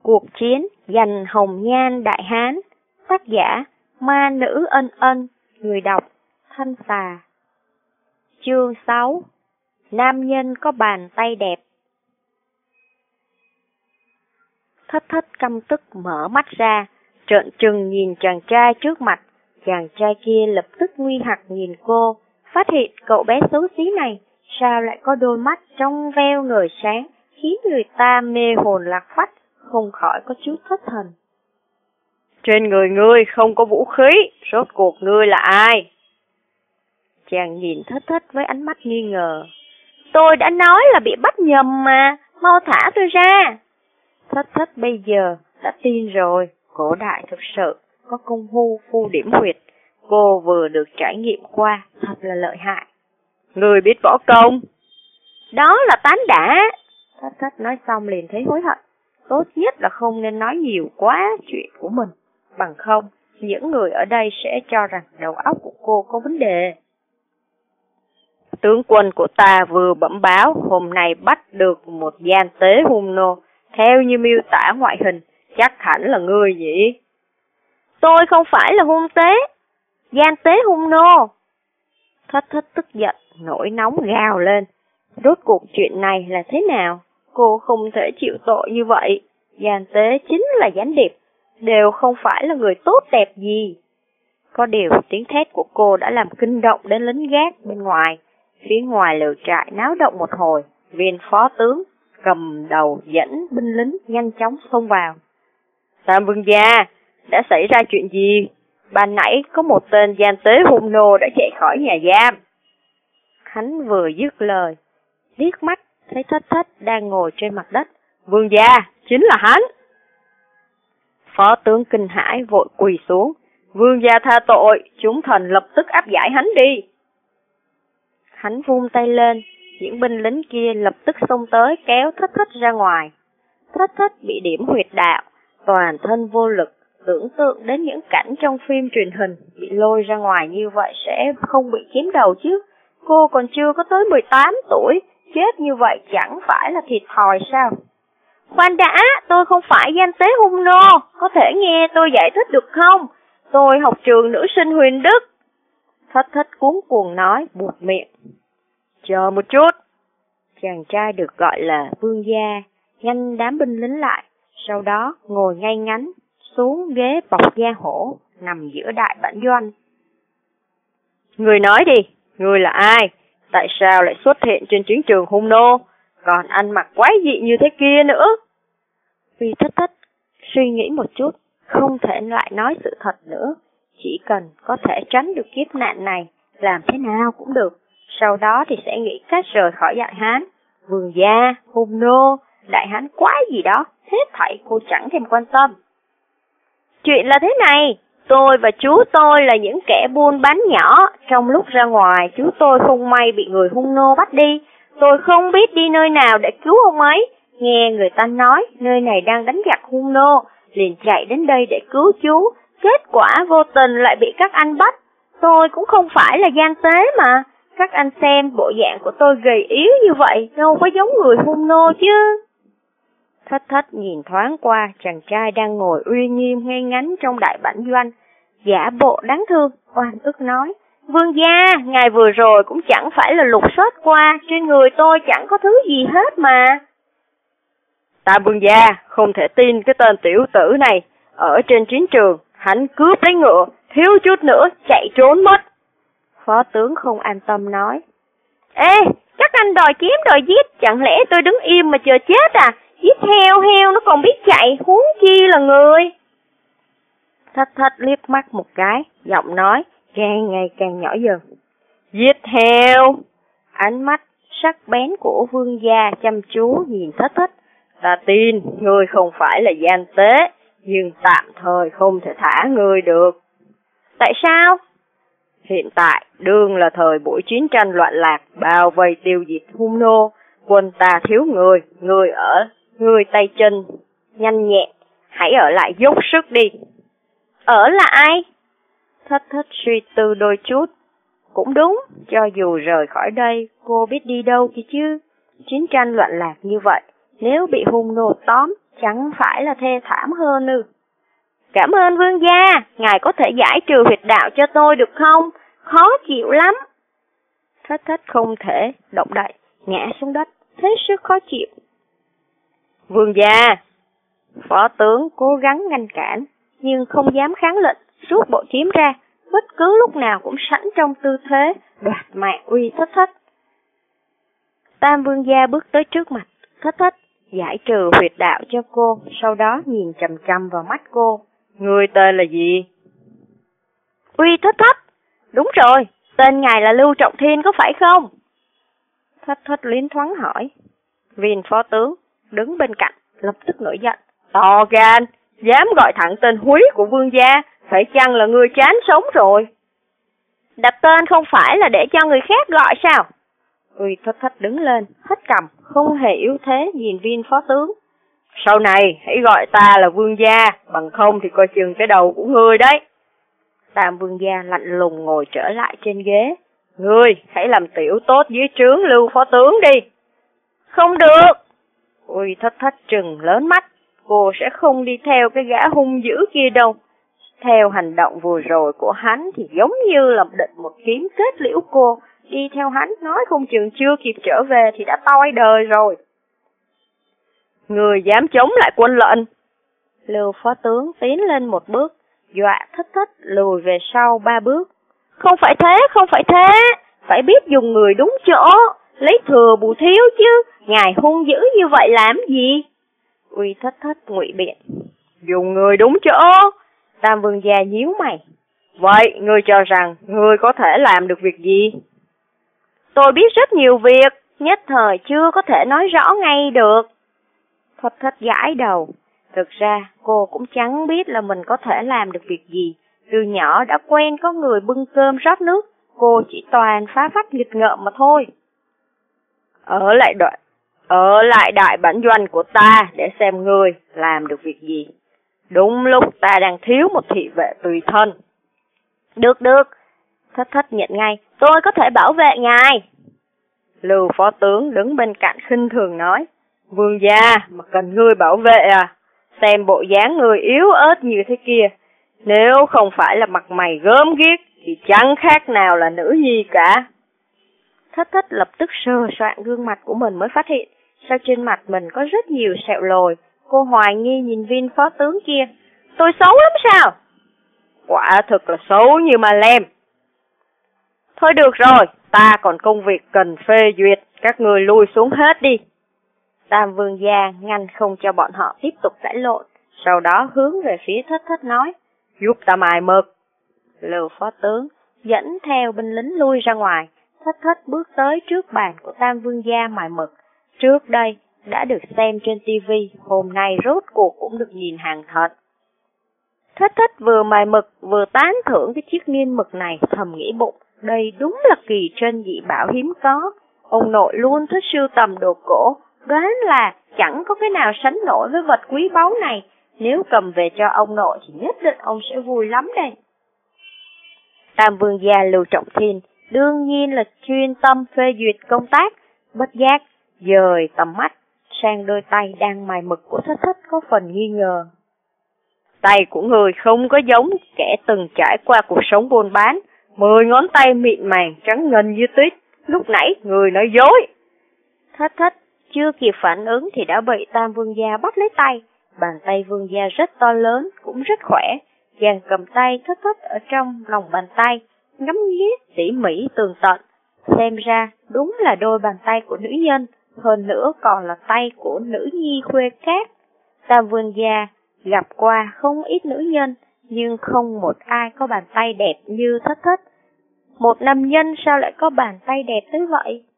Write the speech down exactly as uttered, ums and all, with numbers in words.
Cuộc chiến giành hồng nhan Đại Hán. Tác giả Ma Nữ Ân Ân. Người đọc Thanh Xà. Chương sáu. Nam nhân có bàn tay đẹp. Thất Thất căm tức mở mắt ra, trợn trừng nhìn chàng trai trước mặt. Chàng trai kia lập tức nguy hoặc nhìn cô, phát hiện cậu bé xấu xí này sao lại có đôi mắt trong veo ngời sáng, khiến người ta mê hồn lạc phách, không khỏi có chút thất thần. Trên người ngươi không có vũ khí, rốt cuộc ngươi là ai? Chàng nhìn Thất Thất với ánh mắt nghi ngờ. Tôi đã nói là bị bắt nhầm mà, mau thả tôi ra. Thất Thất bây giờ đã tin rồi, cổ đại thực sự có công phu phu điểm huyệt, cô vừa được trải nghiệm qua, thật là lợi hại. Ngươi biết võ công? Đó là tán đã. Thất Thất nói xong liền thấy hối hận. Tốt nhất là không nên nói nhiều quá chuyện của mình, bằng không những người ở đây sẽ cho rằng đầu óc của cô có vấn đề. Tướng quân của ta vừa bẩm báo hôm nay bắt được một gian tế hung nô, theo như miêu tả ngoại hình, chắc hẳn là ngươi nhỉ? Tôi không phải là hung tế, gian tế hung nô. Thất Thất tức giận, nổi nóng gào lên. Rốt cuộc chuyện này là thế nào? Cô không thể chịu tội như vậy. Gian tế chính là gián điệp, đều không phải là người tốt đẹp gì. Có điều tiếng thét của cô đã làm kinh động đến lính gác bên ngoài. Phía ngoài lều trại náo động một hồi, viên phó tướng cầm đầu dẫn binh lính nhanh chóng xông vào. Tam vương gia, đã xảy ra chuyện gì? Ban nãy có một tên gian tế hung nô đã chạy khỏi nhà giam. Hắn vừa dứt lời, liếc mắt thấy Thất Thất đang ngồi trên mặt đất. Vương gia, chính là hắn. Phó tướng kinh hãi vội quỳ xuống. Vương gia tha tội, chúng thần lập tức áp giải hắn đi. Hắn vung tay lên, những binh lính kia lập tức xông tới kéo Thất Thất ra ngoài. Thất Thất bị điểm huyệt đạo, toàn thân vô lực, tưởng tượng đến những cảnh trong phim truyền hình bị lôi ra ngoài như vậy sẽ không bị chém đầu chứ. Cô còn chưa có tới mười tám tuổi, chết như vậy chẳng phải là thiệt thòi sao? Khoan đã, tôi không phải gian tế hung nô, có thể nghe tôi giải thích được không? Tôi học trường nữ sinh Huyền Đức. Thất Thất cuống cuồng nói, buột miệng. Chờ một chút. Chàng trai được gọi là vương gia, nhanh đám binh lính lại, sau đó ngồi ngay ngắn xuống ghế bọc da hổ, nằm giữa đại bản doanh. Người nói đi, người là ai? Tại sao lại xuất hiện trên chiến trường hung nô? Còn ăn mặc quái dị như thế kia nữa. Vì Thất Thất suy nghĩ một chút, không thể lại nói sự thật nữa. Chỉ cần có thể tránh được kiếp nạn này, làm thế nào cũng được. Sau đó thì sẽ nghĩ cách rời khỏi Đại Hán. Vương gia, hung nô, Đại Hán quái gì đó, hết thảy cô chẳng thèm quan tâm. Chuyện là thế này, tôi và chú tôi là những kẻ buôn bán nhỏ. Trong lúc ra ngoài, chú tôi không may bị người hung nô bắt đi. Tôi không biết đi nơi nào để cứu ông ấy. Nghe người ta nói nơi này đang đánh giặc hung nô, liền chạy đến đây để cứu chú. Kết quả vô tình lại bị các anh bắt. Tôi cũng không phải là gian tế mà. Các anh xem bộ dạng của tôi gầy yếu như vậy, đâu có giống người hung nô chứ. Thất Thất nhìn thoáng qua chàng trai đang ngồi uy nghiêm ngay ngắn trong đại bản doanh, giả bộ đáng thương, oan ức nói. Vương gia, ngài vừa rồi cũng chẳng phải là lục soát qua, trên người tôi chẳng có thứ gì hết mà. Tam vương gia, không thể tin cái tên tiểu tử này, ở trên chiến trường, hắn cướp lấy ngựa, thiếu chút nữa chạy trốn mất. Phó tướng không an tâm nói. Ê, các anh đòi kiếm đòi giết, chẳng lẽ tôi đứng im mà chờ chết à? Giết heo, heo nó còn biết chạy, huống chi là người. Thất Thất liếc mắt một cái, giọng nói càng ngày càng nhỏ dần. Giết heo. Ánh mắt sắc bén của vương gia chăm chú nhìn Thất Thất. Ta tin ngươi không phải là gian tế, nhưng tạm thời không thể thả ngươi được. Tại sao? Hiện tại đương là thời buổi chiến tranh loạn lạc, bao vây tiêu diệt hung nô, quân ta thiếu người, người ở, người tay chân nhanh nhẹn, hãy ở lại dốc sức đi. Ở là ai? Thất Thất suy tư đôi chút. Cũng đúng, cho dù rời khỏi đây, cô biết đi đâu kia chứ. Chiến tranh loạn lạc như vậy, nếu bị hung nô tóm, chẳng phải là thê thảm hơn ư? Cảm ơn vương gia, ngài có thể giải trừ huyệt đạo cho tôi được không? Khó chịu lắm. Thất thất không thể động đậy, ngã xuống đất, hết sức khó chịu. Vương gia! Phó tướng cố gắng ngăn cản, nhưng không dám kháng lệnh, rút bộ kiếm ra, bất cứ lúc nào cũng sẵn trong tư thế đoạt mạng uy thất thất. Tam vương gia bước tới trước mặt thất thất, giải trừ huyệt đạo cho cô, sau đó nhìn chằm chằm vào mắt cô. Người tên là gì? Uy thất thất. Đúng rồi, tên ngài là Lưu Trọng Thiên có phải không? Thất thất liến thoáng hỏi. Viên phó tướng đứng bên cạnh lập tức nổi giận. To gan, dám gọi thẳng tên húy của vương gia, phải chăng là người chán sống rồi? Đặt tên không phải là để cho người khác gọi sao? Uy thất thất đứng lên, hất cằm, không hề yếu thế nhìn viên phó tướng. Sau này hãy gọi ta là vương gia, bằng không thì coi chừng cái đầu của ngươi đấy. Tam vương gia lạnh lùng ngồi trở lại trên ghế. Ngươi hãy làm tiểu tốt dưới trướng Lưu phó tướng đi. Không được. Uy thất thất trừng lớn mắt, cô sẽ không đi theo cái gã hung dữ kia đâu. Theo hành động vừa rồi của hắn thì giống như là định một kiếm kết liễu cô. Đi theo hắn nói không chừng chưa kịp trở về thì đã toi đời rồi. Người dám chống lại quân lệnh. Lưu phó tướng tiến lên một bước, dọa thất thất lùi về sau ba bước. Không phải thế, không phải thế, phải biết dùng người đúng chỗ, lấy thừa bù thiếu chứ, ngài hung dữ như vậy làm gì? Uy thất thất ngụy biện. Dùng người đúng chỗ. Tam vương gia nhíu mày. Vậy, ngươi cho rằng ngươi có thể làm được việc gì? Tôi biết rất nhiều việc, nhất thời chưa có thể nói rõ ngay được. Thất thất gãi đầu. Thực ra, cô cũng chẳng biết là mình có thể làm được việc gì. Từ nhỏ đã quen có người bưng cơm rót nước, cô chỉ toàn phá phách nghịch ngợm mà thôi. Ở lại đoạn, ở lại đại bản doanh của ta để xem ngươi làm được việc gì. Đúng lúc ta đang thiếu một thị vệ tùy thân. Được được, thất thất nhận ngay, tôi có thể bảo vệ ngài. Lưu phó tướng đứng bên cạnh khinh thường nói. Vương gia mà cần ngươi bảo vệ à? Xem bộ dáng người yếu ớt như thế kia, nếu không phải là mặt mày gớm ghiếc thì chẳng khác nào là nữ nhi cả. Thất thất lập tức sờ soạn gương mặt của mình mới phát hiện, sao trên mặt mình có rất nhiều sẹo lồi. Cô hoài nghi nhìn viên phó tướng kia. Tôi xấu lắm sao? Quả thực là xấu như ma lem. Thôi được rồi, ta còn công việc cần phê duyệt, các người lui xuống hết đi. Tam vương gia ngăn không cho bọn họ tiếp tục cãi lộn, sau đó hướng về phía thất thất nói, giúp ta mài mực. Lưu phó tướng dẫn theo binh lính lui ra ngoài, thất thất bước tới trước bàn của tam vương gia mài mực. Trước đây đã được xem trên tivi, hôm nay rốt cuộc cũng được nhìn hàng thật. Thất thất vừa mài mực vừa tán thưởng cái chiếc nghiên mực này, thầm nghĩ bụng, đây đúng là kỳ trân dị bảo hiếm có. Ông nội luôn thích sưu tầm đồ cổ, đoán là chẳng có cái nào sánh nổi với vật quý báu này. Nếu cầm về cho ông nội thì nhất định ông sẽ vui lắm đây. Tam vương gia Lưu Trọng Thiên đương nhiên là chuyên tâm phê duyệt công tác, bất giác dời tầm mắt sang đôi tay đang mài mực của thất thất có phần nghi ngờ. Tay của người không có giống kẻ từng trải qua cuộc sống buôn bán, mười ngón tay mịn màng trắng ngần như tuyết, lúc nãy người nói dối. Thất thất chưa kịp phản ứng thì đã bị tam vương gia bắt lấy tay. Bàn tay vương gia rất to lớn, cũng rất khỏe. Chàng cầm tay thất thất ở trong lòng bàn tay, ngắm nghía tỉ mỉ tường tận. Xem ra đúng là đôi bàn tay của nữ nhân, hơn nữa còn là tay của nữ nhi khuê cát. Tam vương gia gặp qua không ít nữ nhân, nhưng không một ai có bàn tay đẹp như thất thất. Một nam nhân sao lại có bàn tay đẹp tới vậy?